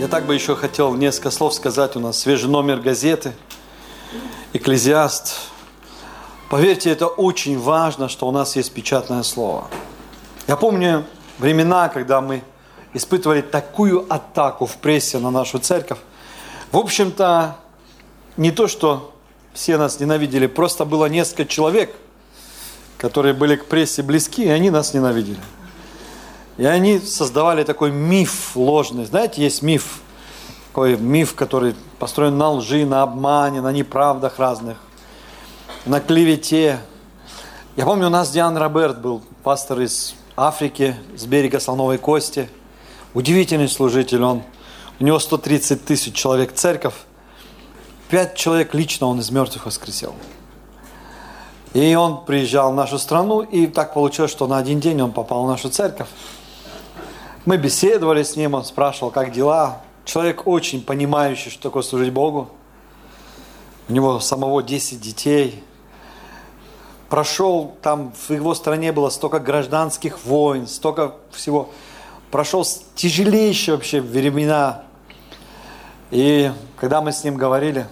Я так бы еще хотел несколько слов сказать. У нас свежий номер газеты «Экклезиаст». Поверьте, это очень важно, что у нас есть печатное слово. Я помню времена, когда мы испытывали такую атаку в прессе на нашу церковь. В общем-то, не то, что все нас ненавидели, просто было несколько человек, которые были к прессе близки, и они нас ненавидели. И они создавали такой миф ложный. Знаете, есть миф, такой миф, который построен на лжи, на обмане, на неправдах разных, на клевете. Я помню, у нас Диан Роберт был пастор из Африки, с берега Слоновой Кости. Удивительный служитель он. У него 130 тысяч человек церковь. 5 человек лично он из мертвых воскресил. И он приезжал в нашу страну, и так получилось, что на один день он попал в нашу церковь. Мы беседовали с ним, он спрашивал, как дела. Человек очень понимающий, что такое служить Богу. У него самого 10 детей. Прошел, там в его стране было столько гражданских войн, столько всего. Прошел тяжелейшие вообще времена. И когда мы с ним говорили,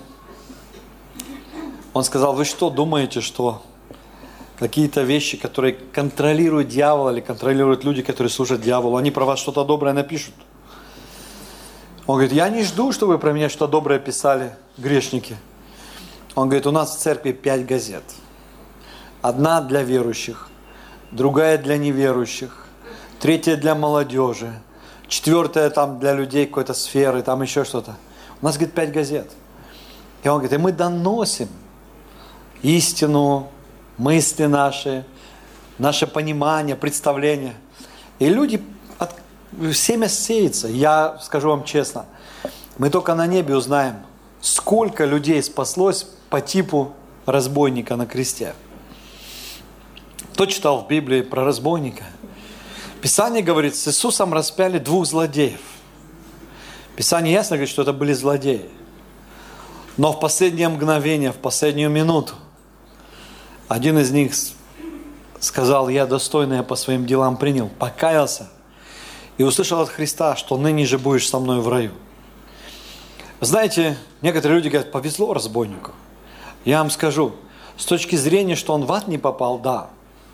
он сказал: вы что, думаете, что какие-то вещи, которые контролируют дьявол или контролируют люди, которые служат дьяволу, они про вас что-то доброе напишут? Он говорит: я не жду, чтобы вы про меня что-то доброе писали, грешники. Он говорит: у нас в церкви 5 газет. Одна для верующих, другая для неверующих, третья для молодежи, четвертая там для людей какой-то сферы, там еще что-то. У нас, говорит, 5 газет. И он говорит: и мы доносим истину, мысли наши, наше понимание, представление. И люди, семя сеется. Я скажу вам честно, мы только на небе узнаем, сколько людей спаслось по типу разбойника на кресте. Кто читал в Библии про разбойника? Писание говорит, с Иисусом распяли 2 злодеев. Писание ясно говорит, что это были злодеи. Но в последнее мгновение, в последнюю минуту, один из них сказал: я достойное по своим делам принял, покаялся и услышал от Христа, что ныне же будешь со мной в раю. Знаете, некоторые люди говорят: повезло разбойнику. Я вам скажу, с точки зрения, что он в ад не попал, да.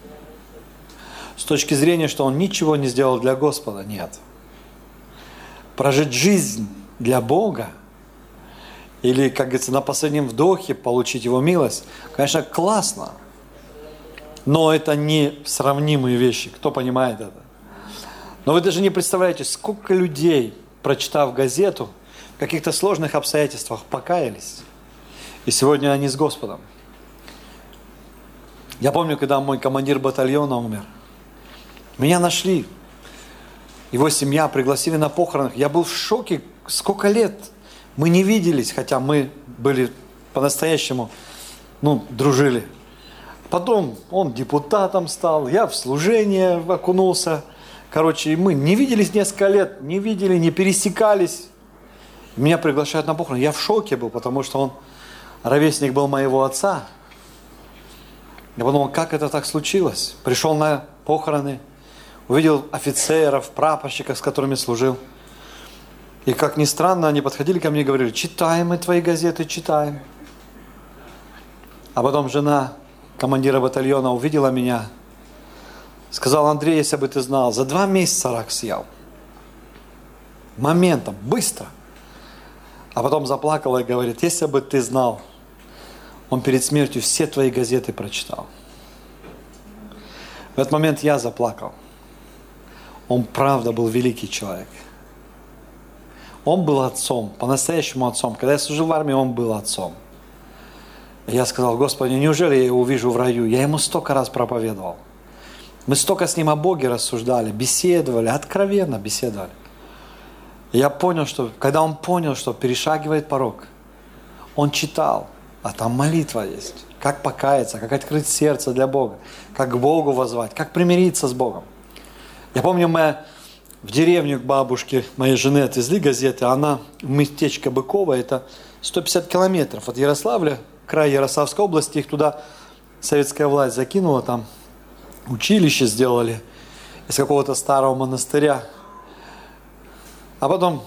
С точки зрения, что он ничего не сделал для Господа, нет. Прожить жизнь для Бога, или, как говорится, на последнем вдохе получить Его милость, конечно, классно. Но это не сравнимые вещи. Кто понимает это? Но вы даже не представляете, сколько людей, прочитав газету, в каких-то сложных обстоятельствах покаялись. И сегодня они с Господом. Я помню, когда мой командир батальона умер. Меня нашли. Его семья пригласили на похороны. Я был в шоке. Сколько лет мы не виделись, хотя мы были по-настоящему, дружили. Потом он депутатом стал, я в служение окунулся. Короче, мы не виделись несколько лет, не видели, не пересекались. Меня приглашают на похороны. Я в шоке был, потому что он ровесник был моего отца. Я подумал, как это так случилось? Пришел на похороны, увидел офицеров, прапорщиков, с которыми служил. И как ни странно, они подходили ко мне и говорили: читаем мы твои газеты, читаем. А потом жена командира батальона увидела меня, сказала: Андрей, если бы ты знал, за 2 месяца рак съел. Моментом, быстро. А потом заплакала и говорит: если бы ты знал, он перед смертью все твои газеты прочитал. В этот момент я заплакал. Он правда был великий человек. Он был отцом, по-настоящему отцом. Когда я служил в армии, он был отцом. И я сказал: Господи, неужели я его увижу в раю? Я ему столько раз проповедовал. Мы столько с ним о Боге рассуждали, беседовали, откровенно беседовали. И я понял, что когда он понял, что перешагивает порог, он читал, а там молитва есть. Как покаяться, как открыть сердце для Бога, как к Богу воззвать, как примириться с Богом. Я помню, мы в деревню к бабушке моей жены отвезли газеты, она местечко Быково, это 150 километров от Ярославля, край Ярославской области, их туда советская власть закинула, там училище сделали из какого-то старого монастыря. А потом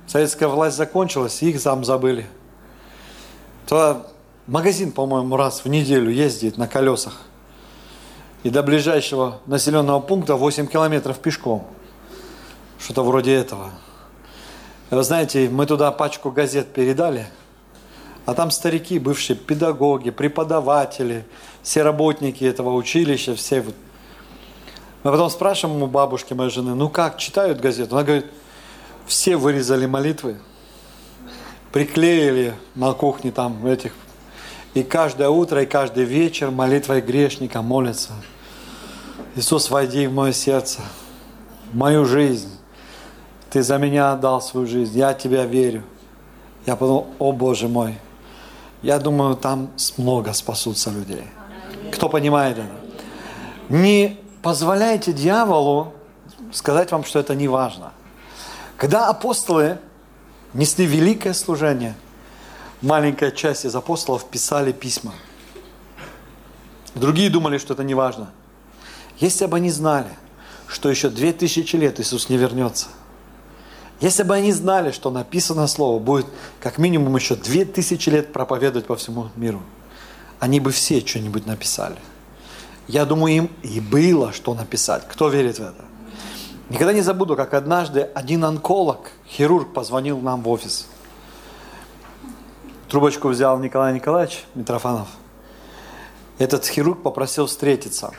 Советская власть закончилась, их там забыли. То магазин, по-моему, раз в неделю ездит на колесах. И до ближайшего населенного пункта 8 километров пешком. Что-то вроде этого. И вы знаете, мы туда пачку газет передали, а там старики, бывшие педагоги, преподаватели, все работники этого училища, все. Мы потом спрашиваем у бабушки моей жены, ну как, читают газету? Она говорит, все вырезали молитвы, приклеили на кухне там этих. И каждое утро, и каждый вечер молитвой грешника молятся. Иисус, войди в мое сердце, в мою жизнь. Ты за меня отдал свою жизнь, я Тебя верю. Я подумал, о Боже мой, я думаю, там много спасутся людей. Кто понимает это? Не позволяйте дьяволу сказать вам, что это не важно. Когда апостолы несли великое служение, маленькая часть из апостолов писали письма. Другие думали, что это не важно. Если бы они знали, что еще 2000 лет Иисус не вернется, если бы они знали, что написано Слово будет как минимум еще 2000 лет проповедовать по всему миру, они бы все что-нибудь написали. Я думаю, им и было что написать. Кто верит в это? Никогда не забуду, как однажды один онколог, хирург, позвонил нам в офис. Трубочку взял Николай Николаевич Митрофанов. Этот хирург попросил встретиться.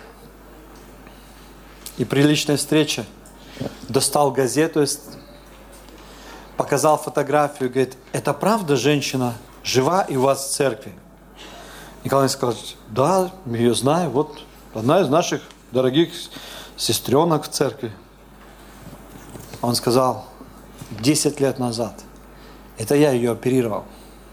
И при личной встрече достал газету, показал фотографию, говорит, это правда женщина жива и у вас в церкви? Николай Николаевич, да, ее знаю, вот одна из наших дорогих сестренок в церкви. Он сказал, 10 лет назад, это я ее оперировал.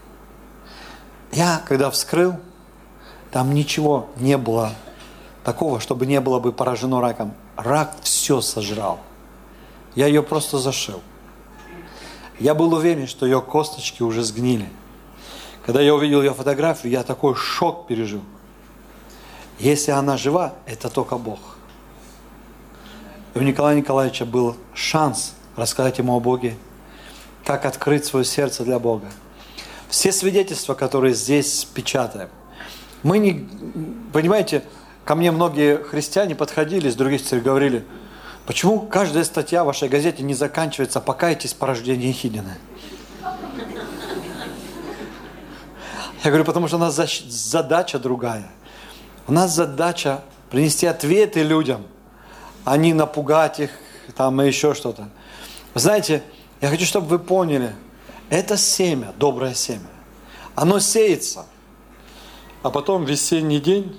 Я, когда вскрыл, там ничего не было такого, чтобы не было бы поражено раком. Рак все сожрал. Я ее просто зашил. Я был уверен, что ее косточки уже сгнили. Когда я увидел ее фотографию, я такой шок пережил. Если она жива, это только Бог. И у Николая Николаевича был шанс рассказать ему о Боге, как открыть свое сердце для Бога. Все свидетельства, которые здесь печатаем, мы не, понимаете, ко мне многие христиане подходили из других церквей, говорили, почему каждая статья в вашей газете не заканчивается «Покайтесь по рождению Ехидины»? Я говорю, потому что у нас задача другая. У нас задача принести ответы людям, а не напугать их там и еще что-то. Вы знаете, я хочу, чтобы вы поняли, это семя, доброе семя. Оно сеется, а потом в весенний день,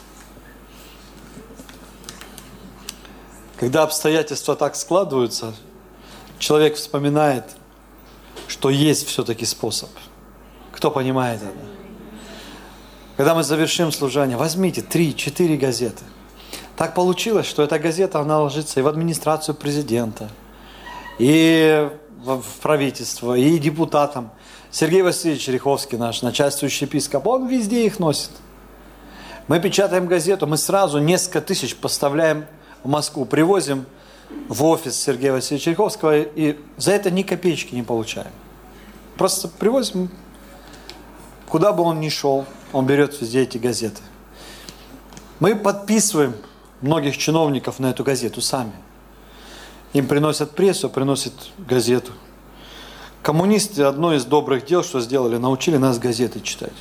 когда обстоятельства так складываются, человек вспоминает, что есть все-таки способ. Кто понимает это? Когда мы завершим служение, возьмите 3-4 газеты. Так получилось, что эта газета, она ложится и в администрацию президента, и в правительство, и депутатам. Сергей Васильевич Риховский, наш начальствующий епископ, он везде их носит. Мы печатаем газету, мы сразу несколько тысяч поставляем в Москву, привозим в офис Сергея Васильевича Риховского, и за это ни копеечки не получаем. Просто привозим, куда бы он ни шел, он берет везде эти газеты. Мы подписываем многих чиновников на эту газету сами. Им приносят прессу, приносят газету. Коммунисты, одно из добрых дел, что сделали, научили нас газеты читать.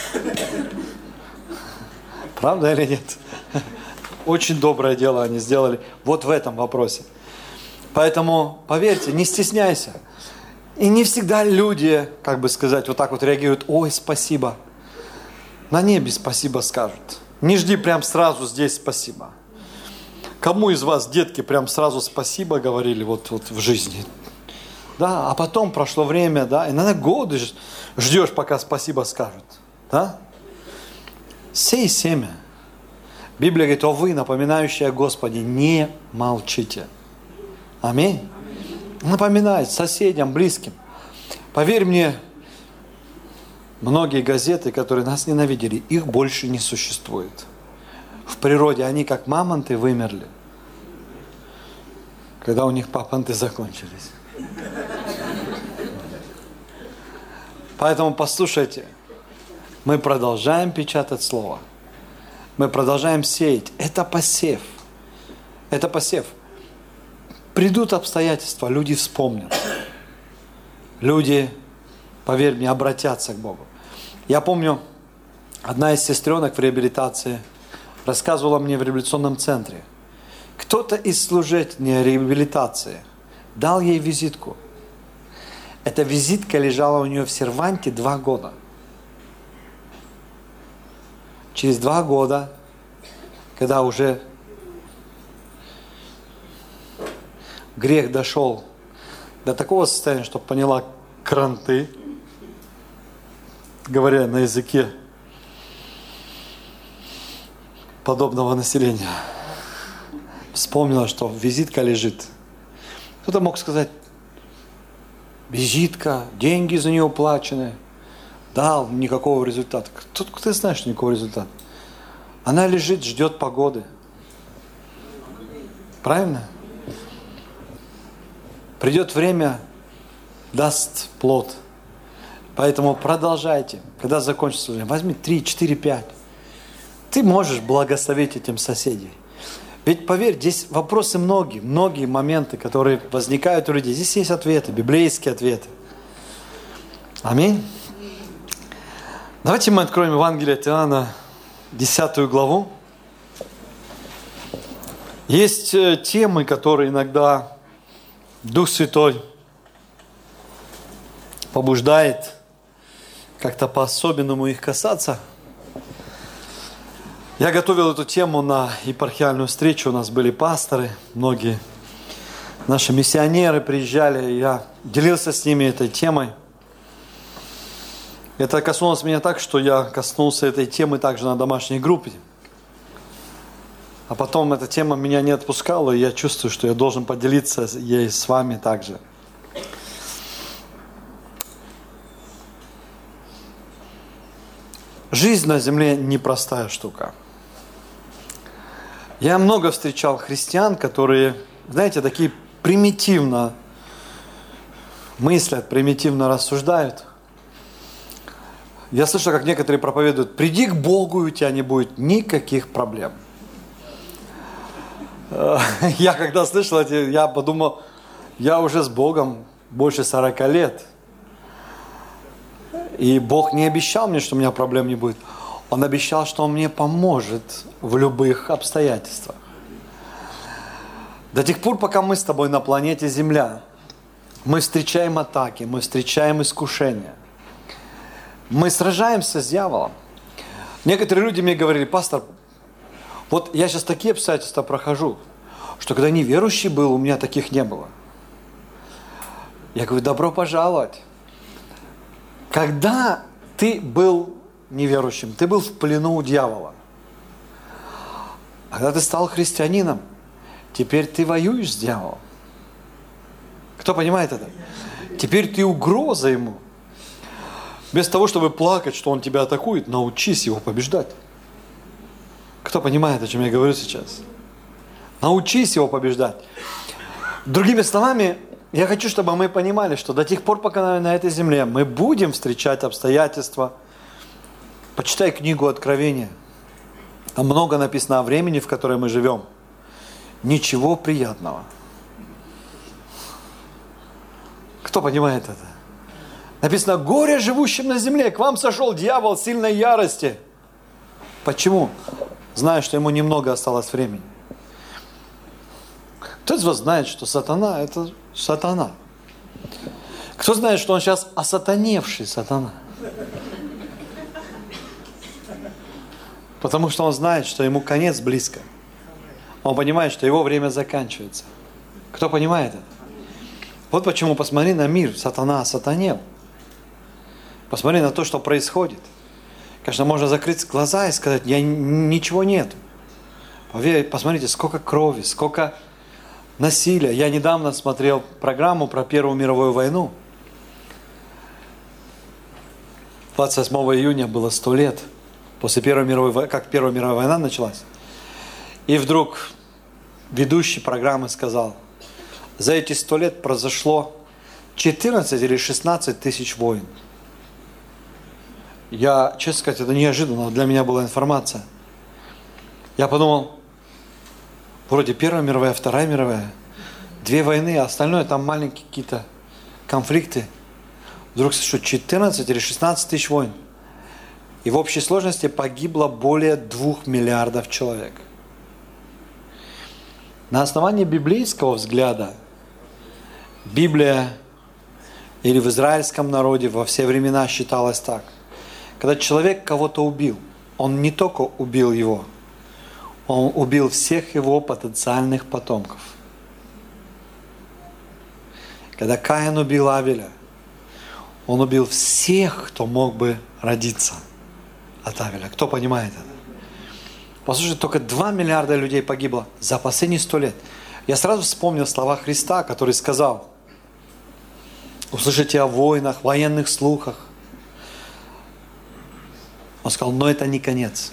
Правда или нет? Очень доброе дело они сделали вот в этом вопросе. Поэтому, поверьте, не стесняйся. И не всегда люди, как бы сказать, вот так вот реагируют, ой, спасибо. На небе спасибо скажут. Не жди прям сразу здесь спасибо. Кому из вас, детки, прям сразу спасибо говорили вот в жизни? Да, а потом прошло время, да, иногда годы ждешь, пока спасибо скажут. Да? Сей семя. Библия говорит, о вы, напоминающие о Господе, не молчите. Аминь. Напоминай соседям, близким. Поверь мне, многие газеты, которые нас ненавидели, их больше не существует. В природе они как мамонты вымерли, когда у них папанты закончились. Поэтому послушайте, мы продолжаем печатать Слово. Мы продолжаем сеять. Это посев. Это посев. Придут обстоятельства, люди вспомнят. Люди, поверь мне, обратятся к Богу. Я помню, одна из сестренок в реабилитации рассказывала мне в реабилитационном центре. Кто-то из служителей реабилитации дал ей визитку. Эта визитка лежала у нее в серванте 2 года. Через 2 года, когда уже грех дошел до такого состояния, что поняла кранты, говоря на языке подобного населения, вспомнила, что визитка лежит. Кто-то мог сказать: визитка, деньги за нее уплачены, дал, никакого результата. Тут ты знаешь, что никакого результата. Она лежит, ждет погоды. Правильно? Придет время, даст плод. Поэтому продолжайте. Когда закончится время, возьми 3, 4, 5. Ты можешь благословить этим соседей. Ведь поверь, здесь вопросы многие моменты, которые возникают у людей. Здесь есть ответы, библейские ответы. Аминь. Давайте мы откроем Евангелие от Иоанна, 10 главу. Есть темы, которые иногда Дух Святой побуждает как-то по-особенному их касаться. Я готовил эту тему на епархиальную встречу, у нас были пасторы, многие наши миссионеры приезжали, я делился с ними этой темой. Это коснулось меня так, что я коснулся этой темы также на домашней группе. А потом эта тема меня не отпускала, и я чувствую, что я должен поделиться ей с вами также. Жизнь на земле непростая штука. Я много встречал христиан, которые, знаете, такие примитивно мыслят, примитивно рассуждают. Я слышал, как некоторые проповедуют: приди к Богу, и у тебя не будет никаких проблем. Я когда слышал эти, я подумал, я уже с Богом больше 40 лет. И Бог не обещал мне, что у меня проблем не будет. Он обещал, что Он мне поможет в любых обстоятельствах. До тех пор, пока мы с тобой на планете Земля, мы встречаем атаки, мы встречаем искушения. Мы сражаемся с дьяволом. Некоторые люди мне говорили: пастор, вот я сейчас такие обстоятельства прохожу, что когда неверующий был, у меня таких не было. Я говорю: добро пожаловать. Когда ты был неверующим, ты был в плену у дьявола. А когда ты стал христианином, теперь ты воюешь с дьяволом. Кто понимает это? Теперь ты угроза ему. Вместо того, чтобы плакать, что он тебя атакует, научись его побеждать. Кто понимает, о чем я говорю сейчас? Научись его побеждать. Другими словами, я хочу, чтобы мы понимали, что до тех пор, пока на этой земле мы будем встречать обстоятельства. Почитай книгу Откровения. Там много написано о времени, в котором мы живем. Ничего приятного. Кто понимает это? Написано: горе живущим на земле, к вам сошел дьявол сильной ярости. Почему? Зная, что ему немного осталось времени. Кто из вас знает, что сатана – это сатана? Кто знает, что он сейчас осатаневший сатана? Потому что он знает, что ему конец близко. Он понимает, что его время заканчивается. Кто понимает это? Вот почему посмотри на мир. Сатана осатанел. Посмотри на то, что происходит. Конечно, можно закрыть глаза и сказать: ничего нет. Посмотрите, сколько крови, сколько насилия. Я недавно смотрел программу про Первую мировую войну. 28 июня было 100 лет после Первой мировой войны, как Первая мировая война началась. И вдруг ведущий программы сказал: за эти 100 лет произошло 14 или 16 тысяч войн. Я, честно сказать, это неожиданно для меня была информация. Я подумал, вроде Первая мировая, Вторая мировая, 2 войны, а остальное там маленькие какие-то конфликты. Вдруг что, 14 или 16 тысяч войн. И в общей сложности погибло более 2 миллиардов человек. На основании библейского взгляда, Библия или в израильском народе во все времена считалось так. Когда человек кого-то убил, он не только убил его, он убил всех его потенциальных потомков. Когда Каин убил Авеля, он убил всех, кто мог бы родиться от Авеля. Кто понимает это? Послушайте, только 2 миллиарда людей погибло за последние 100 лет. Я сразу вспомнил слова Христа, который сказал: услышите о войнах, военных слухах. Он сказал, но это не конец.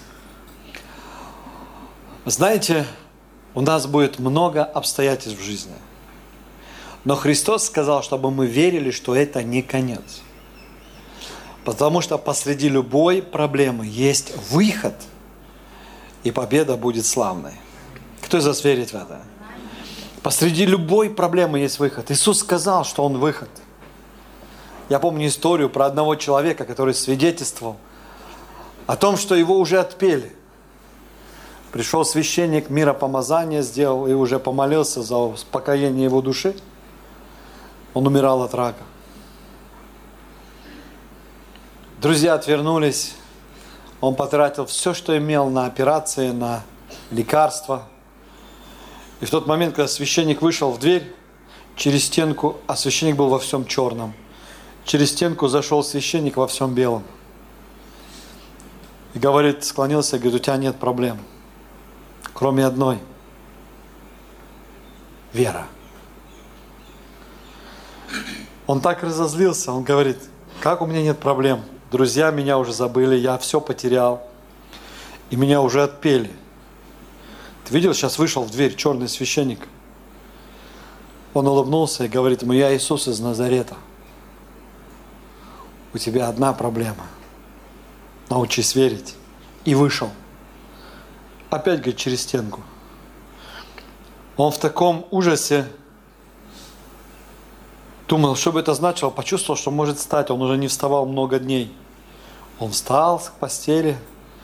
Знаете, у нас будет много обстоятельств в жизни. Но Христос сказал, чтобы мы верили, что это не конец. Потому что посреди любой проблемы есть выход, и победа будет славной. Кто из вас верит в это? Посреди любой проблемы есть выход. Иисус сказал, что Он выход. Я помню историю про одного человека, который свидетельствовал о том, что его уже отпели. Пришел священник, миропомазание сделал и уже помолился за успокоение его души. Он умирал от рака. Друзья отвернулись. Он потратил все, что имел на операции, на лекарства. И в тот момент, когда священник вышел в дверь, через стенку, а священник был во всем черном, через стенку зашел священник во всем белом. И говорит, склонился и говорит, у тебя нет проблем, кроме одной. Вера. Он так разозлился, он говорит, как у меня нет проблем? Друзья меня уже забыли, я все потерял, и меня уже отпели. Ты видел, сейчас вышел в дверь черный священник. Он улыбнулся и говорит ему, я Иисус из Назарета. У тебя одна проблема. Научись верить. И вышел. Опять, говорит, через стенку. Он в таком ужасе думал, что бы это значило, почувствовал, что может встать. Он уже не вставал много дней. Он встал с постели.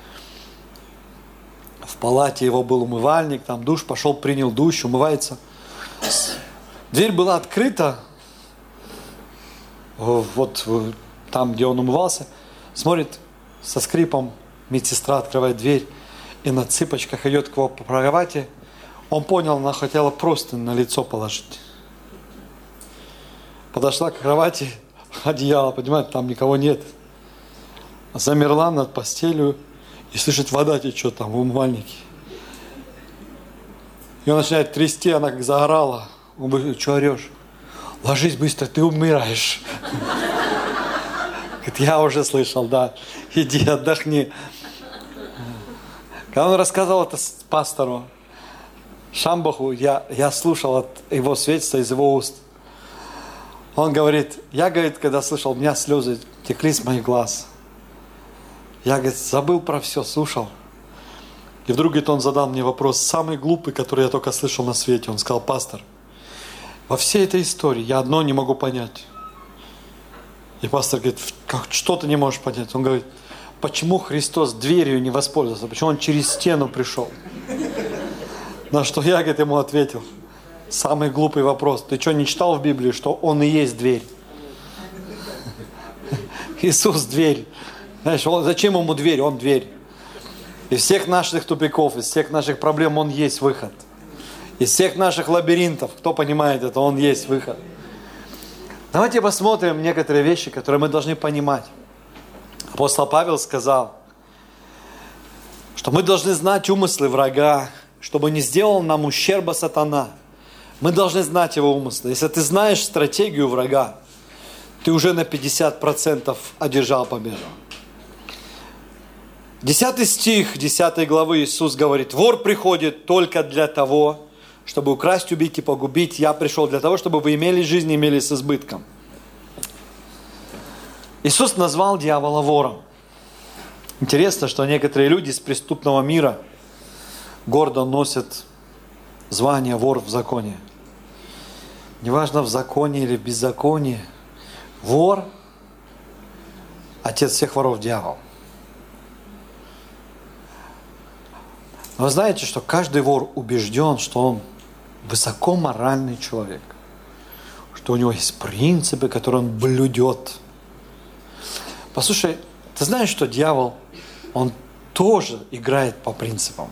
В палате его был умывальник, там душ, пошел, принял душ, умывается. Дверь была открыта. Вот там, где он умывался. Смотрит, со скрипом медсестра открывает дверь и на цыпочках идет к его по кровати. Он понял, она хотела просто на лицо положить. Подошла к кровати, одеяло, понимаете, там никого нет. Замерла над постелью и слышит, вода течет там в умывальнике. И он начинает трясти, она как заорала. Он говорит, что орешь? Ложись быстро, ты умираешь. Говорит, я уже слышал, да, иди отдохни. Когда он рассказал это пастору Шамбаху, я слушал от его свидетельства из его уст. Он говорит, я, говорит, когда слышал, у меня слезы текли с моих глаз. Я, говорит, забыл про все, слушал. И вдруг, говорит, он задал мне вопрос, самый глупый, который я только слышал на свете. Он сказал, пастор, во всей этой истории я одно не могу понять. И пастор говорит, что ты не можешь понять? Он говорит, почему Христос дверью не воспользовался? Почему Он через стену пришел? На что я, говорит, ему ответил, самый глупый вопрос. Ты что, не читал в Библии, что Он и есть дверь? Иисус дверь. Знаешь, зачем Ему дверь? Он дверь. Из всех наших тупиков, из всех наших проблем Он есть выход. Из всех наших лабиринтов, кто понимает это, Он есть выход. Давайте посмотрим некоторые вещи, которые мы должны понимать. Апостол Павел сказал, что мы должны знать умыслы врага, чтобы не сделал нам ущерба сатана. Мы должны знать его умыслы. Если ты знаешь стратегию врага, ты уже на 50% одержал победу. 10 стих 10 главы Иисус говорит, вор приходит только для того, чтобы украсть, убить и погубить. Я пришел для того, чтобы вы имели жизнь и имели с избытком. Иисус назвал дьявола вором. Интересно, что некоторые люди из преступного мира гордо носят звание вор в законе. Неважно, в законе или в беззаконии, вор, отец всех воров, дьявол. Но вы знаете, что каждый вор убежден, что он высокоморальный человек, что у него есть принципы, которые он блюдет. Послушай, ты знаешь, что дьявол, он тоже играет по принципам.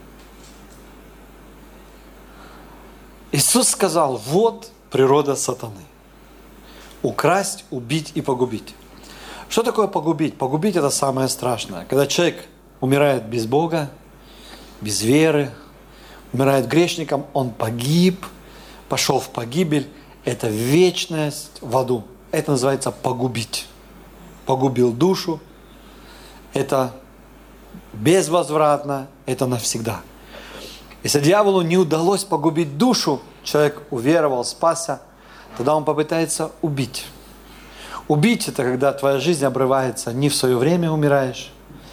Иисус сказал, вот природа сатаны. Украсть, убить и погубить. Что такое погубить? Погубить это самое страшное. Когда человек умирает без Бога, без веры, умирает грешником, он погиб, пошел в погибель. Это вечность в аду. Это называется погубить. Погубил душу. Это безвозвратно, это навсегда. Если дьяволу не удалось погубить душу, человек уверовал, спасся, тогда он попытается убить. Убить – это когда твоя жизнь обрывается, не в свое время умираешь,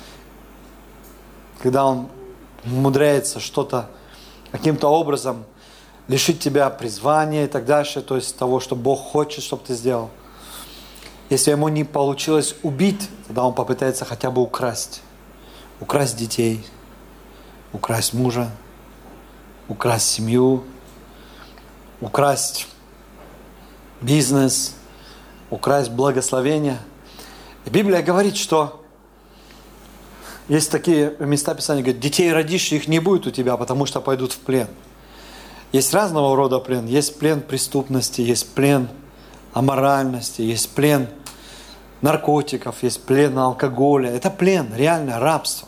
когда он умудряется что-то каким-то образом лишить тебя призвания и так дальше, то есть того, что Бог хочет, чтобы ты сделал. Если ему не получилось убить, тогда он попытается хотя бы украсть. Украсть детей, украсть мужа, украсть семью, украсть бизнес, украсть благословение. И Библия говорит, что есть такие места Писания, говорят, детей родишь, их не будет у тебя, потому что пойдут в плен. Есть разного рода плен. Есть плен преступности, есть плен аморальности, есть плен наркотиков, есть плен алкоголя. Это плен, реально рабство.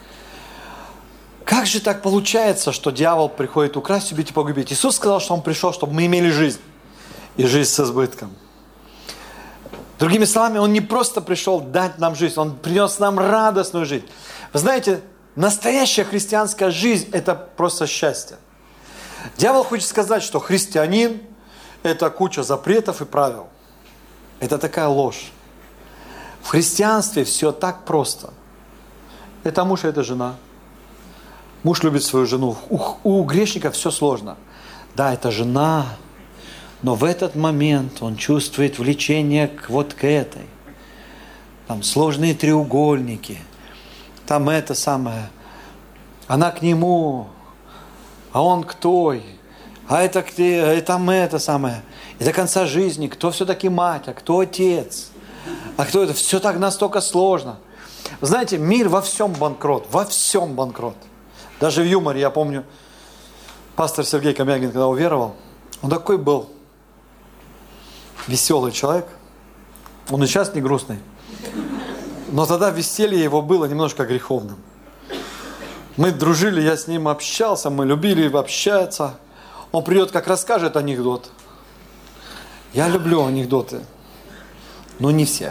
Как же так получается, что дьявол приходит украсть, убить и погубить? Иисус сказал, что Он пришел, чтобы мы имели жизнь. И жизнь с избытком. Другими словами, Он не просто пришел дать нам жизнь, Он принес нам радостную жизнь. Вы знаете, настоящая христианская жизнь – это просто счастье. Дьявол хочет сказать, что христианин – это куча запретов и правил. Это такая ложь. В христианстве все так просто. Это муж, это жена. Муж любит свою жену. У грешника все сложно. Да, это жена, но в этот момент он чувствует влечение вот к этой. Там сложные треугольники. Там это самое. Она к нему, а он к той. А это к тебе, и там это самое. И до конца жизни, кто все-таки мать, а кто отец. А кто это? Все так настолько сложно. Вы знаете, мир во всем банкрот. Во всем банкрот. Даже в юморе, я помню, пастор Сергей Комягин, когда уверовал, он такой был веселый человек. Он и сейчас не грустный. Но тогда веселье его было немножко греховным. Мы дружили, я с ним общался, мы любили общаться. Он придет, как расскажет анекдот. Я люблю анекдоты, но не все.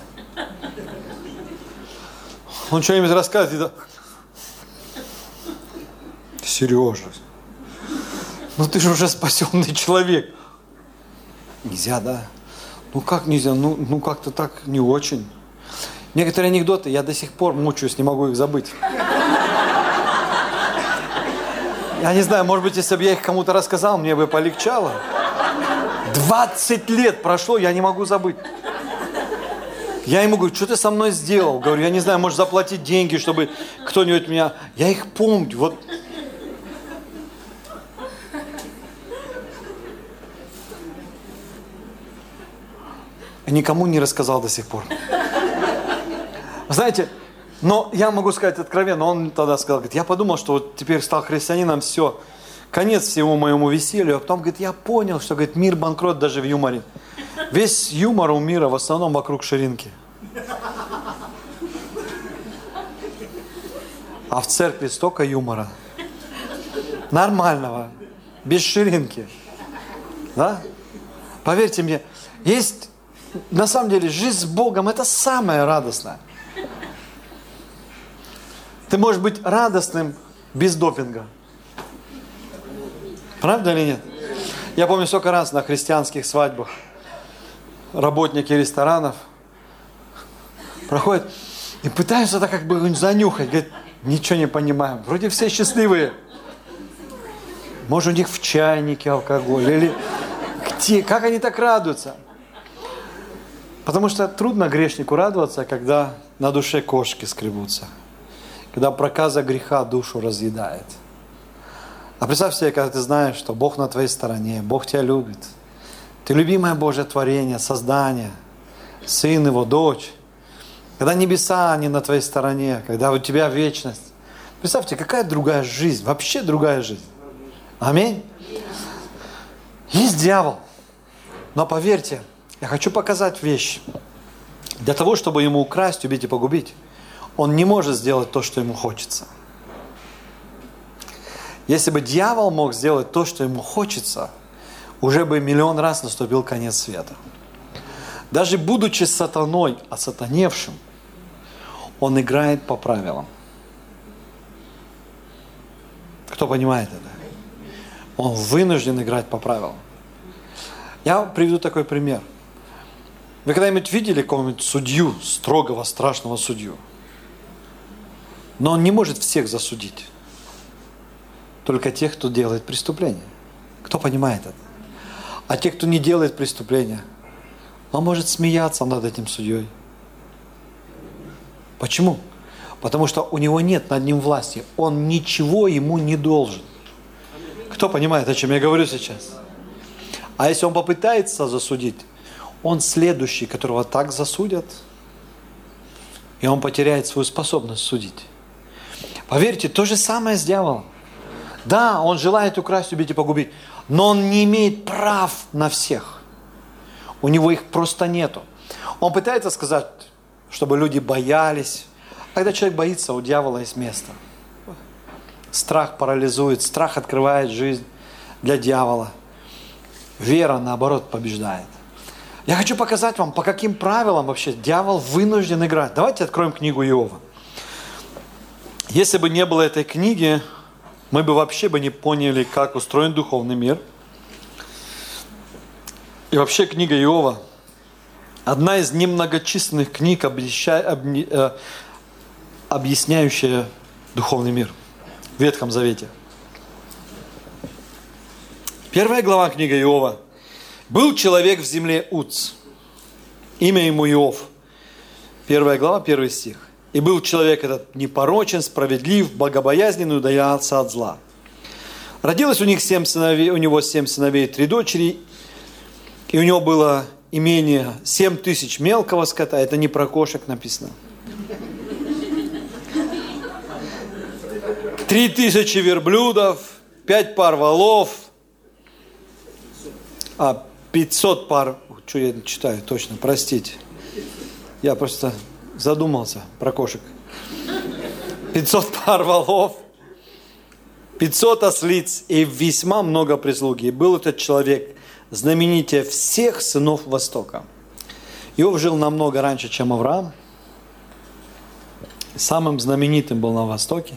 Он что-нибудь рассказывает, и Сережа, ну ты же уже спасенный человек. Нельзя, да? Ну как нельзя? Ну как-то так не очень. Некоторые анекдоты, я до сих пор мучаюсь, не могу их забыть. Я не знаю, может быть, если бы я их кому-то рассказал, мне бы полегчало. 20 лет прошло, я не могу забыть. Я ему говорю, что ты со мной сделал? Говорю, я не знаю, может заплатить деньги, чтобы кто-нибудь меня... Я их помню, вот... Никому не рассказал до сих пор. Знаете, но я могу сказать откровенно, он тогда сказал, говорит, я подумал, что вот теперь стал христианином, все, конец всему моему веселью. А потом, говорит, я понял, что, говорит, мир банкрот даже в юморе. Весь юмор у мира в основном вокруг ширинки. А в церкви столько юмора. Нормального. Без ширинки. Да? Поверьте мне, есть... На самом деле, жизнь с Богом – это самое радостное. Ты можешь быть радостным без допинга. Правда или нет? Я помню, сколько раз на христианских свадьбах работники ресторанов проходят, И пытаются так как бы занюхать. Говорят, ничего не понимаем. Вроде все счастливые. Может, у них в чайнике алкоголь. Или где? Как они так радуются? Потому что трудно грешнику радоваться, когда на душе кошки скребутся. Когда проказа греха душу разъедает. А представь себе, когда ты знаешь, что Бог на твоей стороне, Бог тебя любит. Ты любимое Божье творение, создание, сын его, дочь. Когда небеса, они на твоей стороне, когда у тебя вечность. Представьте, какая другая жизнь, вообще другая жизнь. Аминь. Есть дьявол. Но поверьте, я хочу показать вещь. Для того, чтобы ему украсть, убить и погубить, он не может сделать то, что ему хочется. Если бы дьявол мог сделать то, что ему хочется, уже бы миллион раз наступил конец света. Даже будучи сатаной, осатаневшим, он играет по правилам. Кто понимает это? Он вынужден играть по правилам. Я приведу такой пример. Вы когда-нибудь видели какого-нибудь судью, строгого, страшного судью? Но он не может всех засудить. Только тех, кто делает преступление. Кто понимает это? А те, кто не делает преступления, он может смеяться над этим судьей. Почему? Потому что у него нет над ним власти. Он ничего ему не должен. Кто понимает, о чем я говорю сейчас? А если он попытается засудить, он следующий, которого так засудят, и он потеряет свою способность судить. Поверьте, то же самое с дьяволом. Да, он желает украсть, убить и погубить, но он не имеет прав на всех. У него их просто нету. Он пытается сказать, чтобы люди боялись. А когда человек боится, у дьявола есть место. Страх парализует, страх открывает жизнь для дьявола. Вера, наоборот, побеждает. Я хочу показать вам, по каким правилам вообще дьявол вынужден играть. Давайте откроем книгу Иова. Если бы не было этой книги, мы бы вообще не поняли, как устроен духовный мир. И вообще книга Иова одна из немногочисленных книг, объясняющая духовный мир в Ветхом Завете. 1 глава книги Иова. Был человек в земле Уц, имя ему Иов. 1 глава, 1 стих. И был человек этот непорочен, справедлив, богобоязнен и удаялся от зла. Родилось у него 7 сыновей, 3 дочери, и у него было имение 7000 мелкого скота. Это не про кошек написано. 3000 верблюдов, 5 пар волов, 500 пар, что я читаю точно, простите. Я просто задумался про кошек. 500 пар волов, 500 ослиц и весьма много прислуги. И был этот человек знаменитее всех сынов Востока. Иов жил намного раньше, чем Авраам. Самым знаменитым был на Востоке.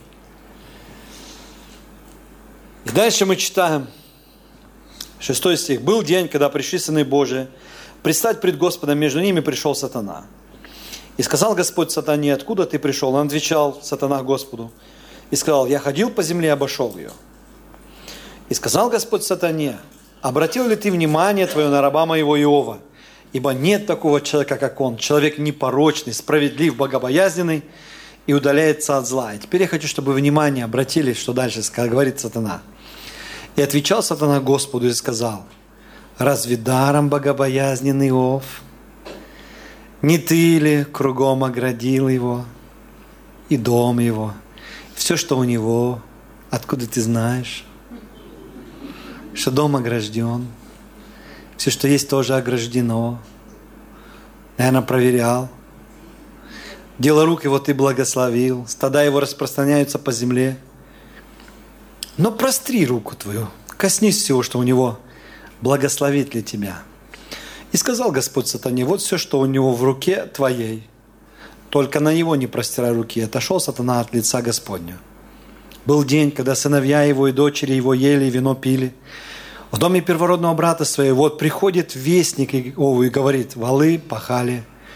И дальше мы читаем 6 стих. «Был день, когда пришли сыны Божии, предстать пред Господом, между ними пришел сатана. И сказал Господь сатане, откуда ты пришел? Он отвечал сатана Господу и сказал, я ходил по земле и обошел ее. И сказал Господь сатане, обратил ли ты внимание твое на раба моего Иова? Ибо нет такого человека, как он, человек непорочный, справедлив, богобоязненный и удаляется от зла». И теперь я хочу, чтобы вы внимание обратили, что дальше говорит сатана. И отвечал сатана Господу и сказал, разве даром богобоязненный Иов? Не ты ли кругом оградил его и дом его, все, что у него, откуда ты знаешь, что дом огражден, все, что есть, тоже ограждено. Наверное, проверял. Дело рук его ты благословил, стада его распространяются по земле. Но простри руку твою, коснись всего, что у него, благословит ли тебя. И сказал Господь сатане, вот все, что у него в руке твоей, только на него не простирай руки. Отошел сатана от лица Господня. Был день, когда сыновья его и дочери его ели и вино пили. В доме первородного брата своего вот приходит вестник Иову и говорит, волы пахали,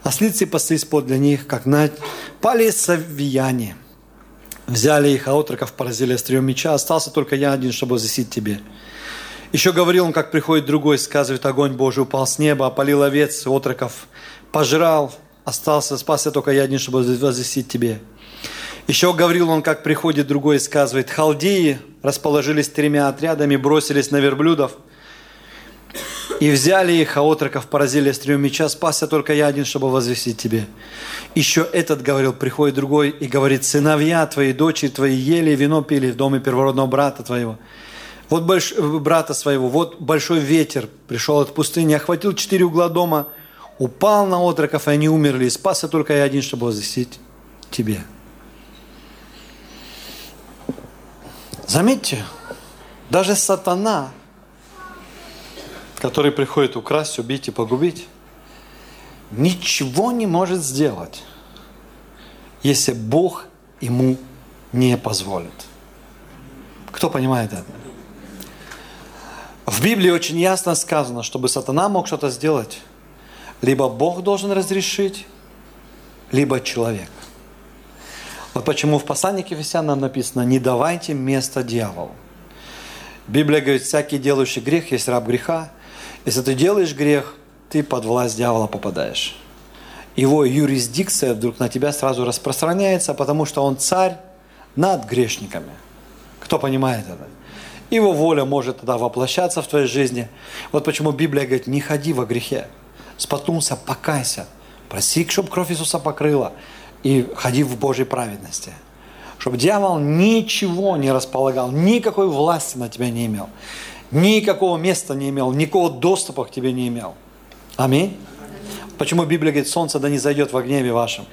Ослицы паслись подле них, как напали савияне. Взяли их, а отроков поразили острием меча. Остался только я один, чтобы возвестить тебе. Еще говорил он, как приходит другой, сказывает, огонь Божий упал с неба, опалил овец, отроков пожрал. Спасся только я один, чтобы возвестить тебе. Еще говорил он, как приходит другой, сказывает, халдеи расположились 3 отрядами, бросились на верблюдов и взяли их, а отроков поразили острием меча. Спасся только я один, чтобы возвестить тебе. Еще этот говорил, приходит другой и говорит, сыновья твои, дочери твои ели вино пили в доме первородного брата твоего. Вот брата своего, вот большой ветер пришел от пустыни, охватил 4 угла дома, упал на отроков, и они умерли. И спасся только я один, чтобы возвестить тебе. Заметьте, даже сатана, который приходит украсть, убить и погубить, ничего не может сделать, если Бог ему не позволит. Кто понимает это? В Библии очень ясно сказано, чтобы сатана мог что-то сделать, либо Бог должен разрешить, либо человек. Вот почему в послании к Ефесянам написано, не давайте место дьяволу. Библия говорит, всякий делающий грех есть раб греха. Если ты делаешь грех, ты под власть дьявола попадаешь. Его юрисдикция вдруг на тебя сразу распространяется, потому что он царь над грешниками. Кто понимает это? Его воля может тогда воплощаться в твоей жизни. Вот почему Библия говорит, не ходи во грехе. Споткнулся, покайся. Проси, чтобы кровь Иисуса покрыла. И ходи в Божьей праведности. Чтобы дьявол ничего не располагал, никакой власти на тебя не имел. Никакого места не имел, никакого доступа к тебе не имел. Аминь. Почему Библия говорит, солнце да не зайдет во гневе вашем.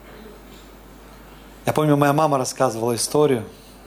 Я помню, моя мама рассказывала историю.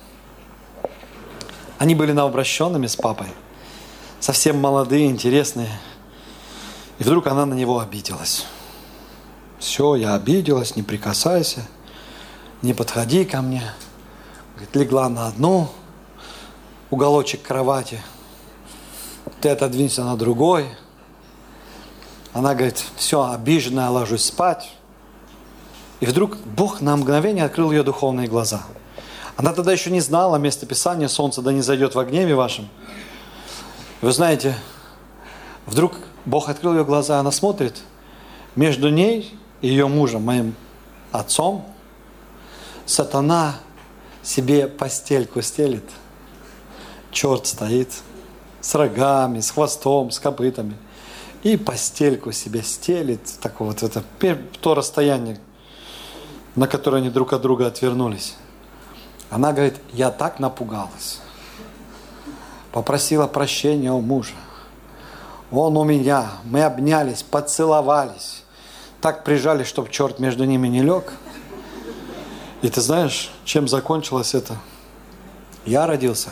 Они были новообращенными с папой. Совсем молодые, интересные. И вдруг она на него обиделась. Все, я обиделась, не прикасайся, не подходи ко мне. Говорит, легла на одну уголочек кровати. Ты отодвинься на другой. Она говорит, все, обиженная, ложусь спать. И вдруг Бог на мгновение открыл ее духовные глаза. Она тогда еще не знала местописания, солнце да не зайдет во гневе вашем. Вы знаете, вдруг Бог открыл ее глаза, она смотрит, между ней и ее мужем, моим отцом, сатана себе постельку стелит. Черт стоит с рогами, с хвостом, с копытами. И постельку себе стелит, так вот это, то расстояние, на которое они друг от друга отвернулись. Она говорит, я так напугалась. Попросила прощения у мужа. Он у меня, мы обнялись, поцеловались. Так прижались, чтобы черт между ними не лег. И ты знаешь, чем закончилось это? Я родился.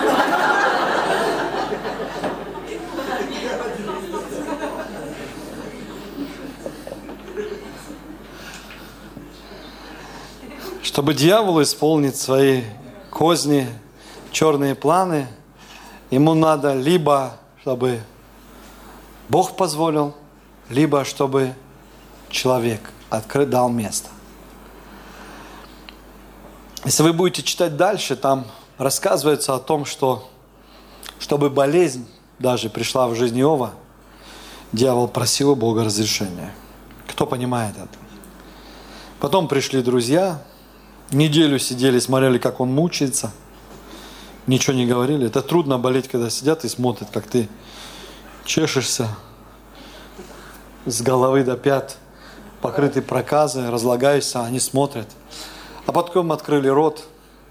Чтобы дьяволу исполнить свои козни, черные планы, ему надо либо, чтобы Бог позволил, либо чтобы человек дал место. Если вы будете читать дальше, там рассказывается о том, что чтобы болезнь даже пришла в жизнь Иова, дьявол просил у Бога разрешения. Кто понимает это? Потом пришли друзья, неделю сидели, смотрели, как он мучается, ничего не говорили. Это трудно болеть, когда сидят и смотрят, как ты чешешься с головы до пят, покрытый проказы, разлагаешься, они смотрят. А потом открыли рот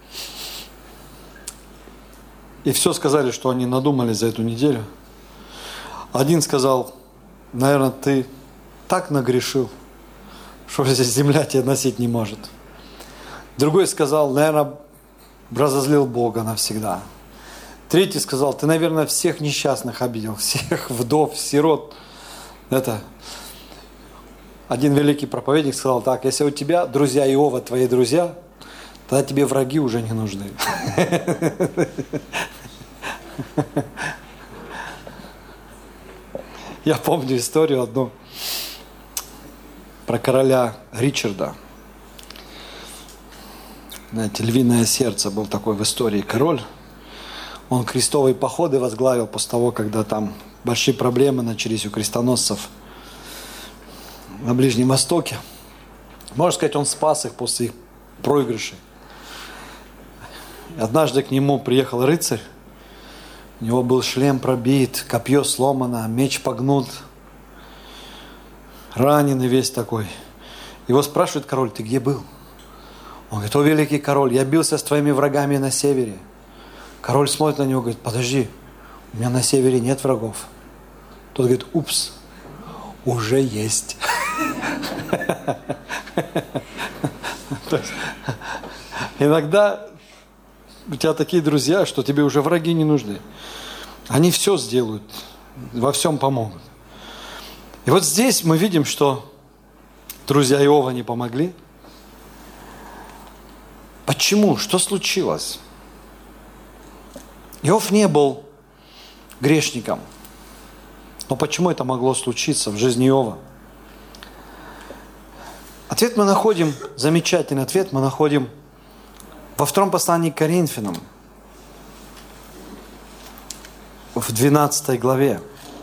и все сказали, что они надумали за эту неделю. Один сказал, наверное, ты так нагрешил, что здесь земля тебя носить не может. Другой сказал, наверное, разозлил Бога навсегда. Третий сказал, ты, наверное, всех несчастных обидел, всех вдов, сирот. Один великий проповедник сказал так, если у тебя друзья Иова, твои друзья, тогда тебе враги уже не нужны. Я помню историю одну. про короля Ричарда. Знаете, львиное сердце был такой в истории король. Он крестовые походы возглавил после того, когда там большие проблемы начались у крестоносцев на Ближнем Востоке. Можно сказать, он спас их после их проигрышей. Однажды к нему приехал рыцарь. У него был шлем пробит, копье сломано, меч погнут. Раненый весь такой. Его спрашивает король: ты где был? Он говорит: о, великий король, я бился с твоими врагами на севере. Король смотрит на него и говорит: подожди, у меня на севере нет врагов. Тот говорит: упс, уже есть. Иногда у тебя такие друзья, что тебе уже враги не нужны. Они все сделают, во всем помогут. И вот здесь мы видим, что друзья Иова не помогли. Почему? Что случилось? Иов не был грешником. Но почему это могло случиться в жизни Иова? Ответ мы находим, замечательный ответ мы находим во втором послании к Коринфянам, в 12 главе.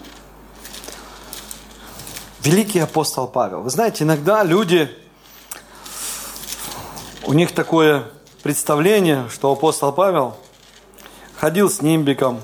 Великий апостол Павел. Вы знаете, иногда люди, у них такое представление, что апостол Павел ходил с нимбиком.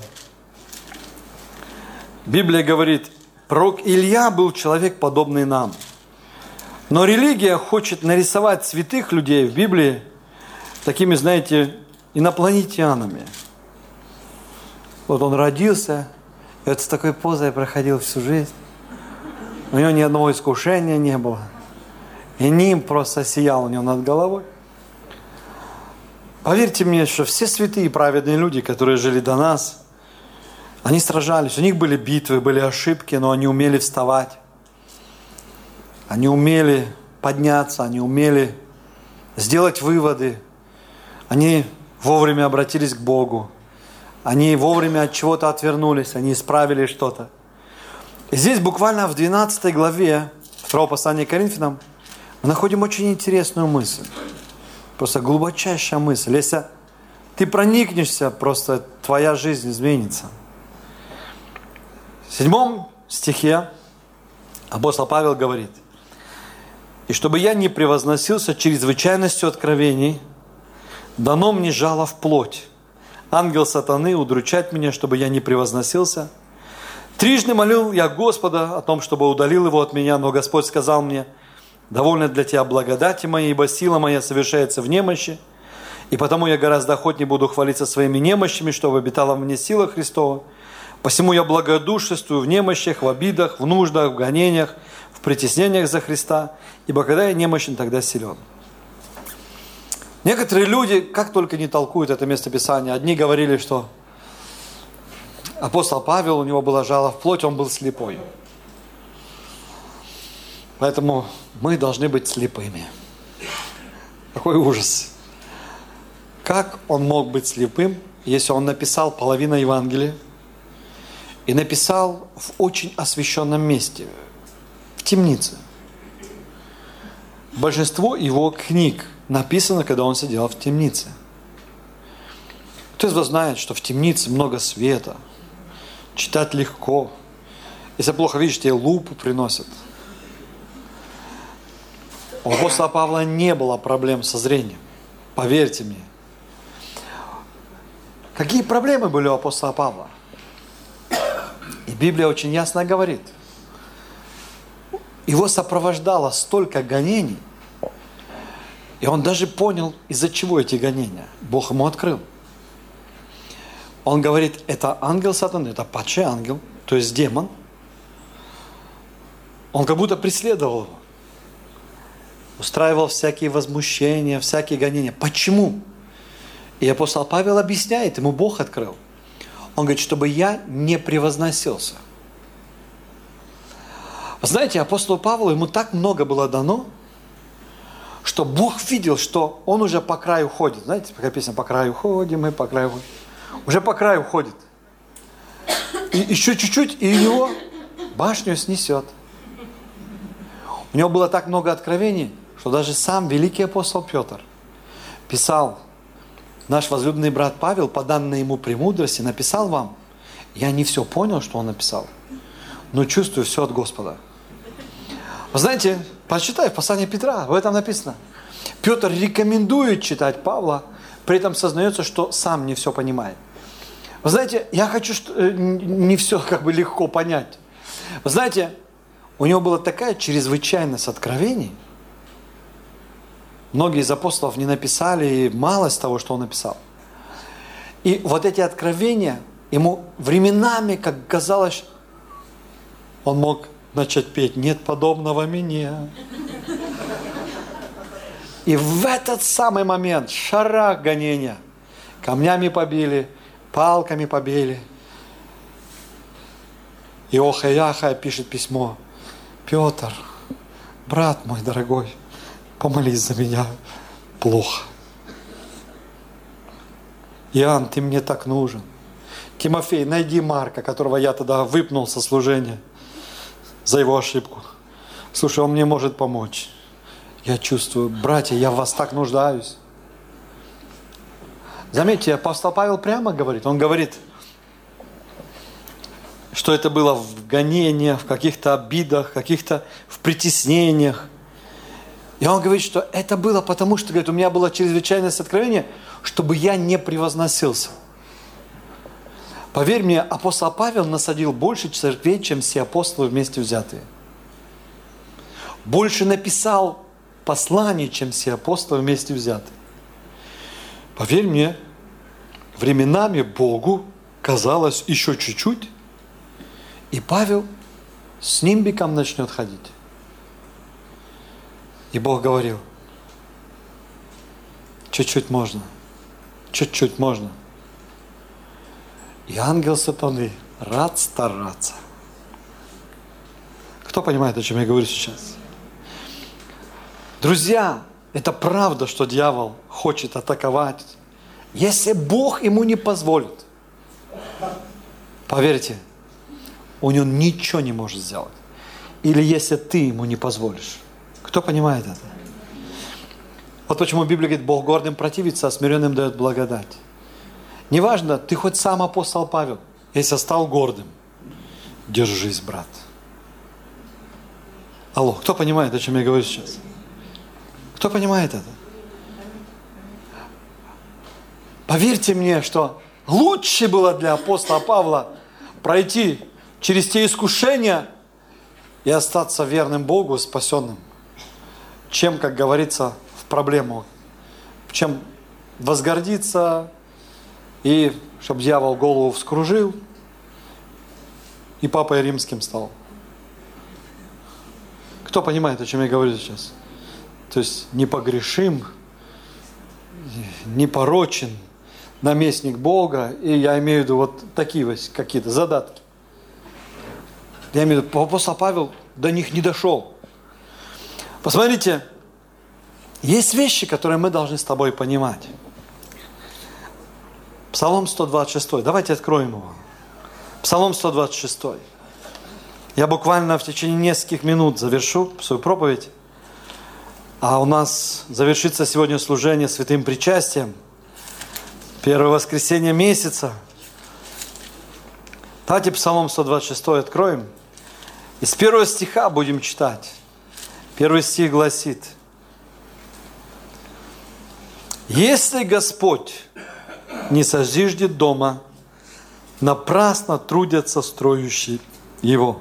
Библия говорит, пророк Илья был человек, подобный нам. Но религия хочет нарисовать святых людей в Библии такими, знаете, инопланетянами. Вот он родился, и вот с такой позой проходил всю жизнь. У него ни одного искушения не было. И нимб просто сиял у него над головой. Поверьте мне, что все святые и праведные люди, которые жили до нас, они сражались, у них были битвы, были ошибки, но они умели вставать. Они умели подняться, они умели сделать выводы. Они вовремя обратились к Богу. Они вовремя от чего-то отвернулись, они исправили что-то. И здесь буквально в 12 главе 2 послания к Коринфянам мы находим очень интересную мысль. Просто глубочайшая мысль. Если ты проникнешься, просто твоя жизнь изменится. В 7 стихе апостол Павел говорит: «И чтобы я не превозносился чрезвычайностью откровений, дано мне жало в плоть. Ангел сатаны удручать меня, чтобы я не превозносился. Трижды молил я Господа о том, чтобы удалил его от меня, но Господь сказал мне: довольно для тебя благодати моей, ибо сила моя совершается в немощи, и потому я гораздо охотнее буду хвалиться своими немощами, чтобы обитала мне сила Христова. Посему я благодушествую в немощах, в обидах, в нуждах, в гонениях, в притеснениях за Христа, ибо когда я немощен, тогда силен». Некоторые люди, как только не толкуют это местописание, одни говорили, что апостол Павел, у него было жало в плоть, он был слепой. Поэтому мы должны быть слепыми. Какой ужас. Как он мог быть слепым, если он написал половину Евангелия и написал в очень освященном месте, в темнице? Большинство его книг написано, когда он сидел в темнице. Кто из вас знает, что в темнице много света, читать легко. Если плохо видишь, тебе лупу приносят. У апостола Павла не было проблем со зрением. Поверьте мне. Какие проблемы были у апостола Павла? И Библия очень ясно говорит. Его сопровождало столько гонений, и он даже понял, из-за чего эти гонения. Бог ему открыл. Он говорит, это ангел сатаны, это падший ангел, то есть демон. Он как будто преследовал его. Устраивал всякие возмущения, всякие гонения. Почему? И апостол Павел объясняет, ему Бог открыл. Он говорит, чтобы я не превозносился. Вы знаете, апостолу Павлу ему так много было дано, что Бог видел, что он уже по краю ходит. Знаете, как написано, по краю ходим, мы по краю ходим. Уже по краю ходит. И еще чуть-чуть, и его башню снесет. У него было так много откровений, что даже сам великий апостол Петр писал: наш возлюбленный брат Павел, по данной ему премудрости, написал вам. Я не все понял, что он написал, но чувствую все от Господа. Вы знаете, прочитай в послании Петра, в этом написано. Петр рекомендует читать Павла, при этом сознается, что сам не все понимает. Вы знаете, я хочу не все легко понять. Вы знаете, у него была такая чрезвычайность откровений. Многие из апостолов не написали малость того, что он написал. И вот эти откровения, ему временами, как казалось, он мог начать петь: «Нет подобного мне». И в этот самый момент шарах гонения, камнями побили, палками побили. И охая пишет письмо: «Петр, брат мой дорогой, помолись за меня, плохо. Иоанн, ты мне так нужен. Тимофей, найди Марка, которого я тогда выпнул со служения за его ошибку. Слушай, он мне может помочь. Я чувствую, братья, я в вас так нуждаюсь». Заметьте, апостол Павел прямо говорит. Он говорит, что это было в гонениях, в каких-то обидах, каких-то в притеснениях. И он говорит, что это было потому, что, говорит, у меня было чрезвычайность откровения, чтобы я не превозносился. Поверь мне, апостол Павел насадил больше церквей, чем все апостолы вместе взятые. Больше написал посланий, чем все апостолы вместе взятые. Поверь мне, временами Богу казалось еще чуть-чуть, и Павел с нимбиком начнет ходить. И Бог говорил: чуть-чуть можно, чуть-чуть можно. И ангел сатаны рад стараться. Кто понимает, о чем я говорю сейчас? Друзья, это правда, что дьявол хочет атаковать. Если Бог ему не позволит, поверьте, он ничего не может сделать. Или если ты ему не позволишь. Кто понимает это? Вот почему Библия говорит: Бог гордым противится, а смиренным дает благодать. Неважно, ты хоть сам апостол Павел, если стал гордым, держись, брат. Алло, кто понимает, о чем я говорю сейчас? Кто понимает это? Поверьте мне, что лучше было для апостола Павла пройти через те искушения и остаться верным Богу, спасенным, чем, как говорится, в проблему, чем возгордиться и чтобы дьявол голову вскружил и папой римским стал. Кто понимает, о чем я говорю сейчас? То есть непогрешим, непорочен, наместник Бога, и я имею в виду вот такие вот какие-то задатки. Я имею в виду, апостол Павел до них не дошел. Посмотрите, есть вещи, которые мы должны с тобой понимать. Псалом 126. Давайте откроем его. Псалом 126. Я буквально в течение нескольких минут завершу свою проповедь. А у нас завершится сегодня служение святым причастием. Первое воскресенье месяца. Давайте Псалом 126 откроем. И с первого стиха будем читать. Первый стих гласит: «Если Господь не созиждет дома, напрасно трудятся строящие его.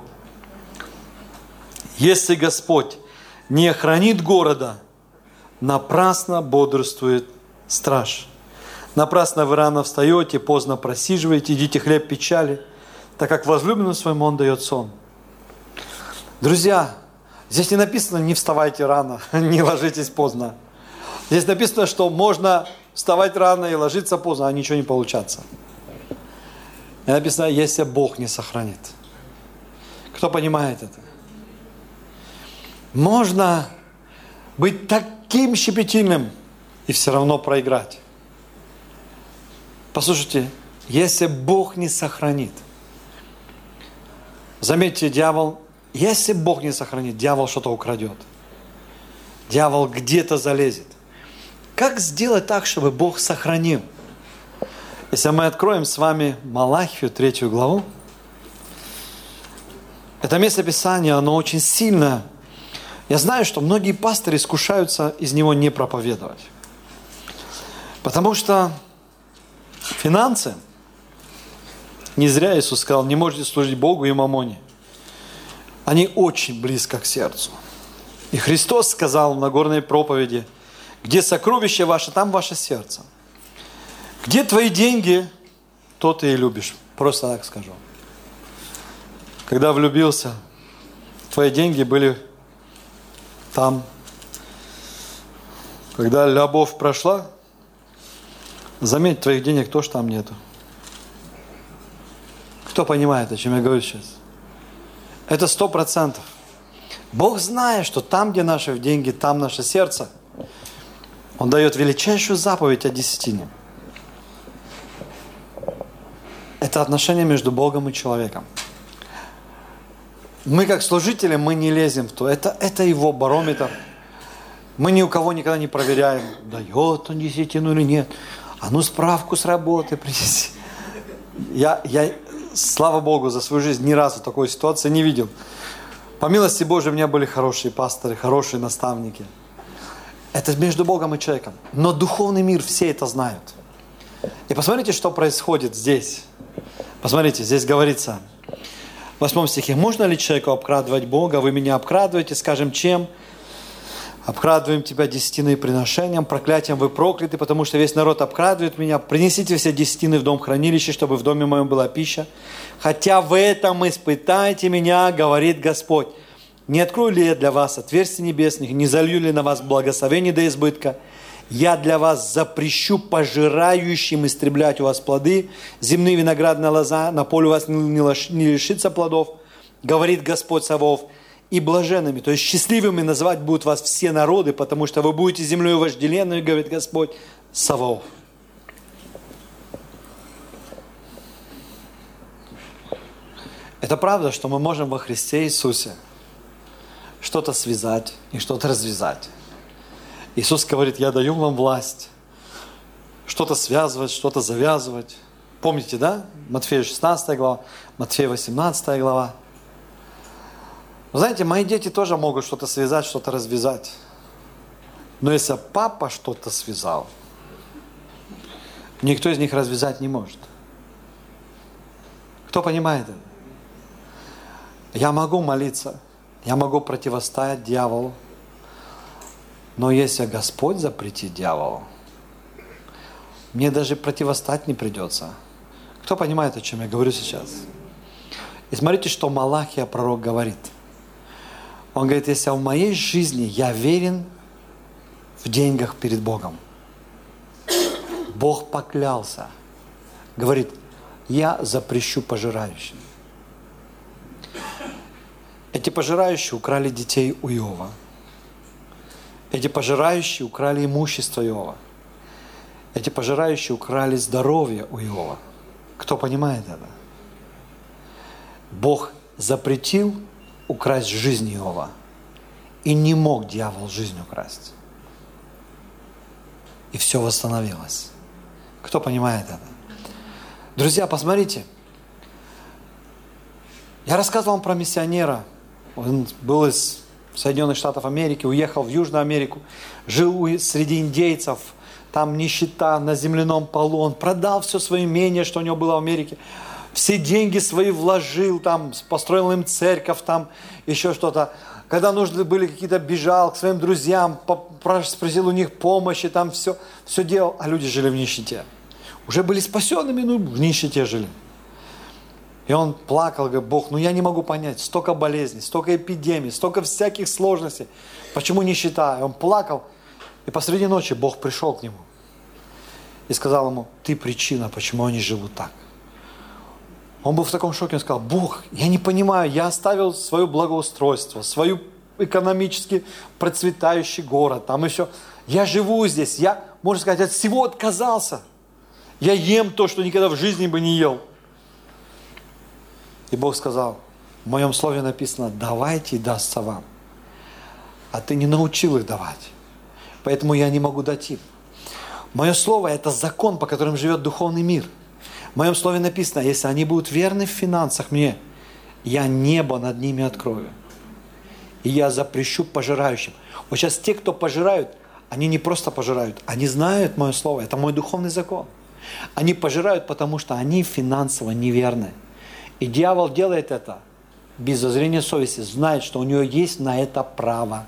Если Господь не охранит города, напрасно бодрствует страж. Напрасно вы рано встаете, поздно просиживаете, едите хлеб печали, так как возлюбленному своему он дает сон». Друзья, здесь не написано: не вставайте рано, не ложитесь поздно. Здесь написано, что можно вставать рано и ложиться поздно, а ничего не получаться. И написано: если Бог не сохранит. Кто понимает это? Можно быть таким щепетильным и все равно проиграть. Послушайте, если Бог не сохранит. Заметьте, дьявол Если Бог не сохранит, дьявол что-то украдет. Дьявол где-то залезет. Как сделать так, чтобы Бог сохранил? Если мы откроем с вами Малахию, 3 главу, это место Писания, оно очень сильно. Я знаю, что многие пастыри искушаются из него не проповедовать. Потому что финансы, не зря Иисус сказал, не можете служить Богу и мамоне. Они очень близко к сердцу. И Христос сказал в Нагорной проповеди, где сокровище ваше, там ваше сердце. Где твои деньги, то ты и любишь. Просто так скажу. Когда влюбился, твои деньги были там. Когда любовь прошла, заметь, твоих денег тоже там нету. Кто понимает, о чем я говорю сейчас? Это 100%. Бог знает, что там, где наши деньги, там наше сердце. Он дает величайшую заповедь о десятине. Это отношение между Богом и человеком. Мы как служители, мы не лезем в то. Это его барометр. Мы ни у кого никогда не проверяем, дает он десятину или нет. А ну справку с работы принеси. Я, слава Богу, за свою жизнь ни разу такой ситуации не видел. По милости Божией у меня были хорошие пасторы, хорошие наставники. Это между Богом и человеком. Но духовный мир, все это знают. И посмотрите, что происходит здесь. Посмотрите, здесь говорится, в 8 стихе, можно ли человеку обкрадывать Бога? Вы меня обкрадываете, скажем, чем? Обкрадываем тебя десятиной приношением, проклятием вы прокляты, потому что весь народ обкрадывает меня. Принесите все десятины в дом хранилища, чтобы в доме моем была пища. Хотя в этом испытайте меня, говорит Господь. Не открою ли я для вас отверстий небесных, не залью ли на вас благословение до избытка? Я для вас запрещу пожирающим истреблять у вас плоды, земные виноградная лоза, на поле у вас не лишится плодов, говорит Господь Саваоф. И блаженными, то есть счастливыми называть будут вас все народы, потому что вы будете землей вожделенной, говорит Господь Саваоф. Это правда, что мы можем во Христе Иисусе что-то связать и что-то развязать. Иисус говорит, я даю вам власть что-то связывать, что-то завязывать. Помните, да? Матфея 16 глава, Матфея 18 глава. Вы знаете, мои дети тоже могут что-то связать, что-то развязать. Но если папа что-то связал, никто из них развязать не может. Кто понимает это? Я могу молиться, я могу противостоять дьяволу, но если Господь запретит дьяволу, мне даже противостоять не придется. Кто понимает, о чем я говорю сейчас? И смотрите, что Малахия, пророк, говорит. Он говорит, если в моей жизни я верен в деньгах перед Богом, Бог поклялся, говорит, я запрещу пожирающим. Эти пожирающие украли детей у Иова. Эти пожирающие украли имущество Иова. Эти пожирающие украли здоровье у Иова. Кто понимает это? Бог запретил украсть жизнь Иова. И не мог дьявол жизнь украсть. И все восстановилось. Кто понимает это? Друзья, посмотрите. Я рассказывал вам про миссионера. Он был из Соединенных Штатов Америки, уехал в Южную Америку, жил среди индейцев, там нищета на земляном полу. Он продал все свое имение, что у него было в Америке. Все деньги свои вложил, там, построил им церковь, там, еще что-то. Когда нужны были какие-то, бежал к своим друзьям, спросил у них помощи, там все делал. А люди жили в нищете. Уже были спасенными, но в нищете жили. И он плакал, говорит, Бог, я не могу понять, столько болезней, столько эпидемий, столько всяких сложностей. Почему нищета? И он плакал. И посреди ночи Бог пришел к нему и сказал ему, ты причина, почему они живут так. Он был в таком шоке, он сказал, Бог, я не понимаю, я оставил свое благоустройство, свой экономически процветающий город, там еще, я живу здесь, я, можно сказать, от всего отказался. Я ем то, что никогда в жизни бы не ел. И Бог сказал, В моем слове написано: давайте и дастся вам. А ты не научил их давать. Поэтому я не могу дать им. Мое слово – это закон, по которому живет духовный мир. В моем слове написано: если они будут верны в финансах мне, я небо над ними открою. И я запрещу пожирающим. Вот сейчас те, кто пожирают, они не просто пожирают, они знают мое слово, это мой духовный закон. Они пожирают, потому что они финансово неверны. И дьявол делает это без зазрения совести, знает, что у него есть на это право.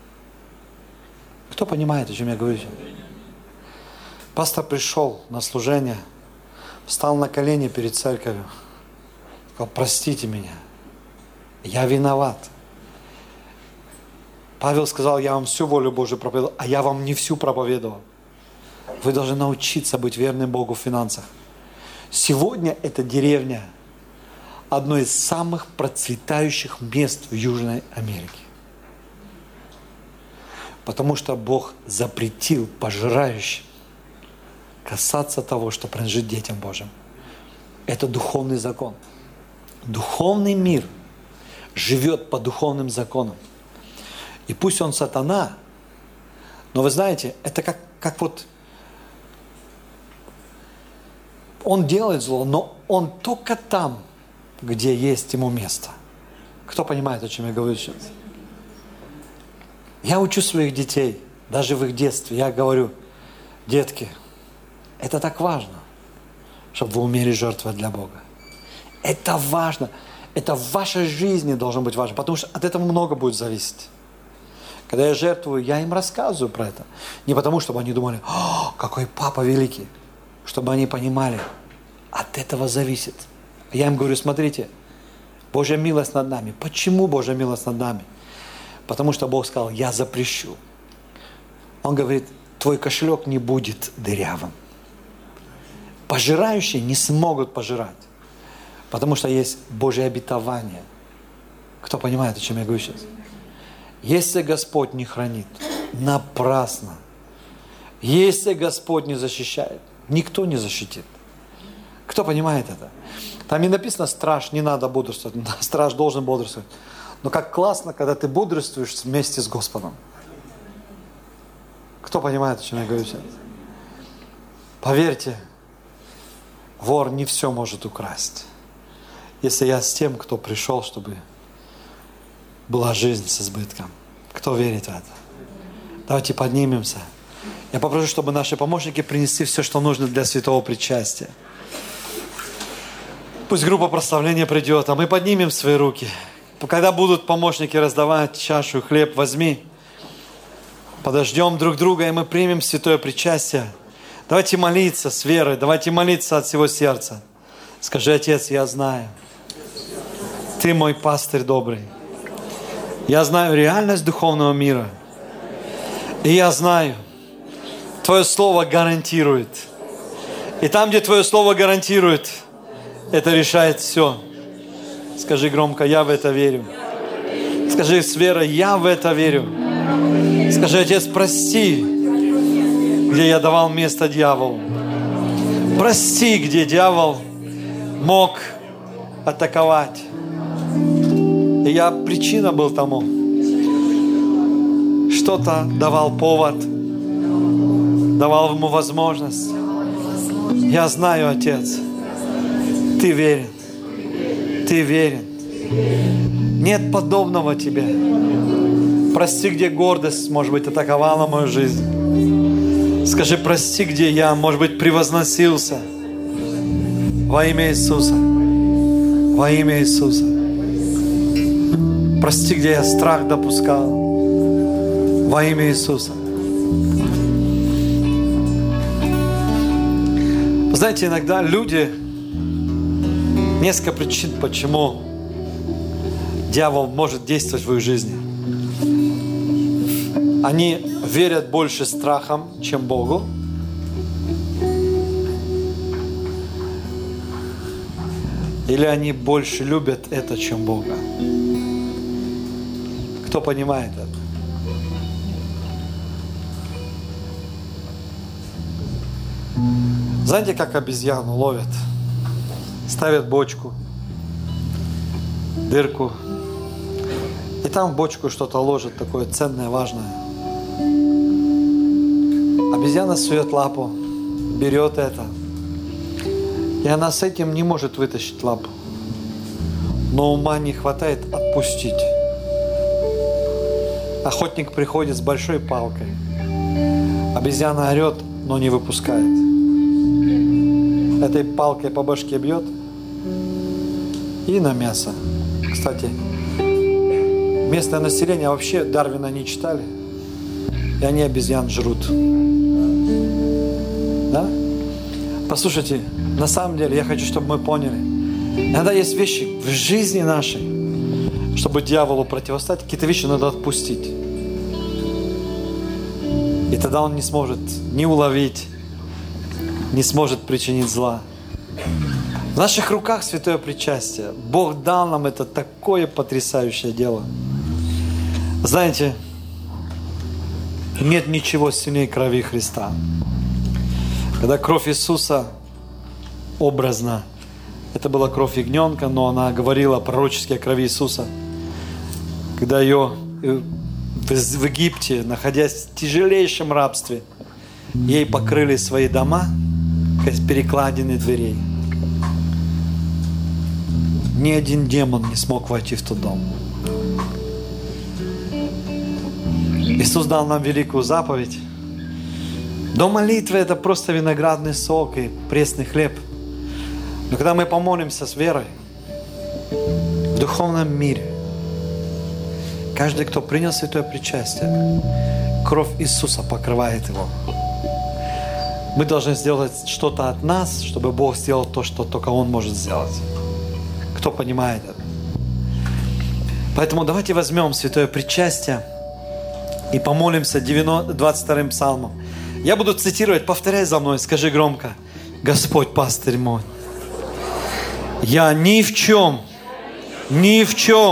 Кто понимает, о чем я говорю? Пастор пришел на служение, встал на колени перед церковью, сказал: простите меня, я виноват. Павел сказал: я вам всю волю Божию проповедовал, а я вам не всю проповедовал. Вы должны научиться быть верным Богу в финансах. Сегодня эта деревня одно из самых процветающих мест в Южной Америке. Потому что Бог запретил пожирающим касаться того, что принадлежит детям Божьим. Это духовный закон. Духовный мир живет по духовным законам. И пусть он сатана, но вы знаете, это как вот он делает зло, но он только там, где есть ему место. Кто понимает, о чем я говорю сейчас? Я учу своих детей, даже в их детстве, я говорю: детки, это так важно, чтобы вы умели жертвовать для Бога. Это важно. Это в вашей жизни должно быть важно, потому что от этого много будет зависеть. Когда я жертвую, я им рассказываю про это. Не потому, чтобы они думали: о, какой папа великий. Чтобы они понимали, от этого зависит. Я им говорю: смотрите, Божья милость над нами. Почему Божья милость над нами? Потому что Бог сказал: я запрещу. Он говорит: твой кошелек не будет дырявым. Пожирающие не смогут пожирать. Потому что есть Божье обетование. Кто понимает, о чем я говорю сейчас? Если Господь не хранит, напрасно. Если Господь не защищает, никто не защитит. Кто понимает это? Там не написано: страж, не надо бодрствовать. Страж должен бодрствовать. Но как классно, когда ты бодрствуешь вместе с Господом. Кто понимает, о чем я говорю сейчас? Поверьте, вор не все может украсть. Если я с тем, кто пришел, чтобы была жизнь с избытком. Кто верит в это? Давайте поднимемся. Я попрошу, чтобы наши помощники принесли все, что нужно для святого причастия. Пусть группа прославления придет, а мы поднимем свои руки. Когда будут помощники раздавать чашу и хлеб, возьми. Подождем друг друга, и мы примем святое причастие. Давайте молиться с верой, давайте молиться от всего сердца. Скажи: Отец, я знаю, Ты мой пастырь добрый. Я знаю реальность духовного мира. И я знаю, Твое Слово гарантирует. И там, где Твое Слово гарантирует, это решает все. Скажи громко: я в это верю. Скажи с верой: я в это верю. Скажи: Отец, прости, где я давал место дьяволу. Прости, где дьявол мог атаковать. И я причина был тому. Что-то давал повод, давал ему возможность. Я знаю, Отец, Ты верен. Ты верен. Нет подобного Тебе. Прости, где гордость, может быть, атаковала мою жизнь. Скажи: прости, где я, может быть, превозносился. Во имя Иисуса. Во имя Иисуса. Прости, где я страх допускал. Во имя Иисуса. Знаете, иногда люди... Несколько причин, почему дьявол может действовать в их жизни. Они верят больше страхом, чем Богу. Или они больше любят это, чем Бога. Кто понимает это? Знаете, как обезьяну ловят? Ставят бочку, дырку. И там в бочку что-то ложит такое ценное, важное. Обезьяна сует лапу, берет это. И она с этим не может вытащить лапу. Но ума не хватает отпустить. Охотник приходит с большой палкой. Обезьяна орет, но не выпускает. Этой палкой по башке бьет и на мясо. Кстати, местное население вообще Дарвина не читали, и они обезьян жрут. Да? Послушайте, на самом деле я хочу, чтобы мы поняли, иногда есть вещи в жизни нашей, чтобы дьяволу противостоять, какие-то вещи надо отпустить. И тогда он не сможет ни уловить, не сможет причинить зла. В наших руках святое причастие. Бог дал нам это такое потрясающее дело. Знаете, нет ничего сильнее крови Христа. Когда кровь Иисуса образно, это была кровь ягненка, но она говорила пророчески о крови Иисуса. Когда ее в Египте, находясь в тяжелейшем рабстве, ей покрыли свои дома перекладины дверей. Ни один демон не смог войти в тот дом. Иисус дал нам великую заповедь. До молитвы это просто виноградный сок и пресный хлеб. Но когда мы помолимся с верой в духовном мире, каждый, кто принял святое причастие, кровь Иисуса покрывает его. Мы должны сделать что-то от нас, чтобы Бог сделал то, что только Он может сделать. Кто понимает это? Поэтому давайте возьмем святое причастие и помолимся 22-м псалмом. Я буду цитировать, повторяй за мной, скажи громко: Господь пастырь мой, я ни в чем не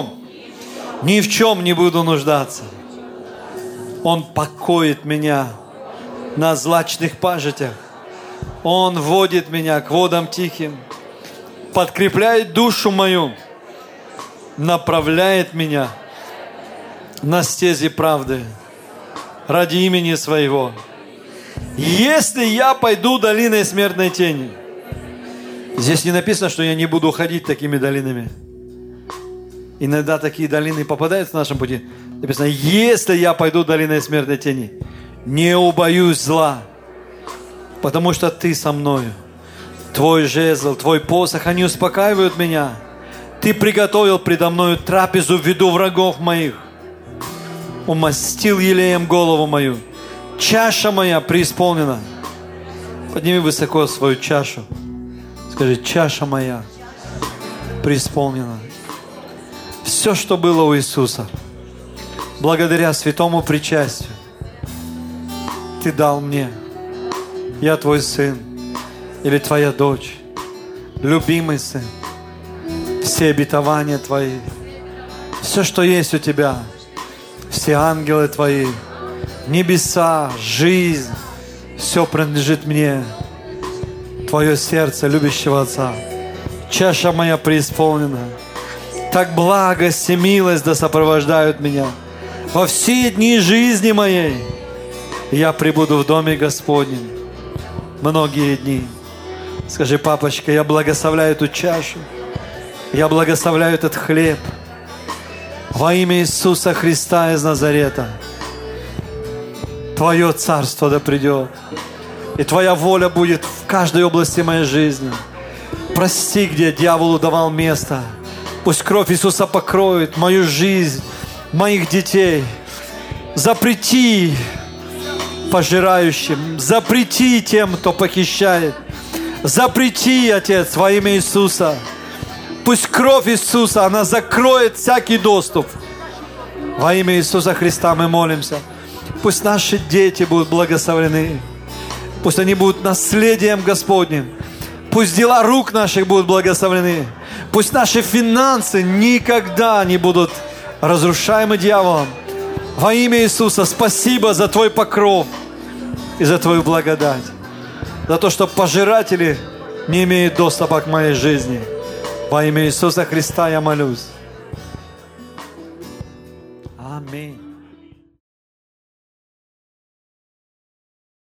буду нуждаться. Он покоит меня на злачных пажитях. Он водит меня к водам тихим, подкрепляет душу мою, направляет меня на стези правды ради имени Своего. Если я пойду долиной смертной тени, здесь не написано, что я не буду ходить такими долинами. Иногда такие долины попадают в нашем пути. Написано: если я пойду долиной смертной тени, не убоюсь зла, потому что Ты со мною. Твой жезл, Твой посох, они успокаивают меня. Ты приготовил предо мною трапезу в виду врагов моих. Умастил елеем голову мою. Чаша моя преисполнена. Подними высоко свою чашу. Скажи: чаша моя преисполнена. Все, что было у Иисуса, благодаря святому причастию, Ты дал мне. Я Твой сын или Твоя дочь, любимый сын. Все обетования Твои, все, что есть у Тебя, все ангелы Твои, небеса, жизнь, все принадлежит мне. Твое сердце любящего Отца. Чаша моя преисполнена. Так благость и милость да сопровождают меня во все дни жизни моей. Я пребуду в доме Господнем многие дни. Скажи: папочка, я благословляю эту чашу. Я благословляю этот хлеб. Во имя Иисуса Христа из Назарета. Твое царство да придет. И Твоя воля будет в каждой области моей жизни. Прости, где дьяволу давал место. Пусть кровь Иисуса покроет мою жизнь, моих детей. Запрети пожирающим, запрети тем, кто похищает. Запрети, Отец, во имя Иисуса. Пусть кровь Иисуса, она закроет всякий доступ. Во имя Иисуса Христа мы молимся. Пусть наши дети будут благословлены. Пусть они будут наследием Господним. Пусть дела рук наших будут благословлены. Пусть наши финансы никогда не будут разрушаемы дьяволом. Во имя Иисуса спасибо за Твой покров и за Твою благодать. За то, что пожиратели не имеют доступа к моей жизни. Во имя Иисуса Христа я молюсь. Аминь.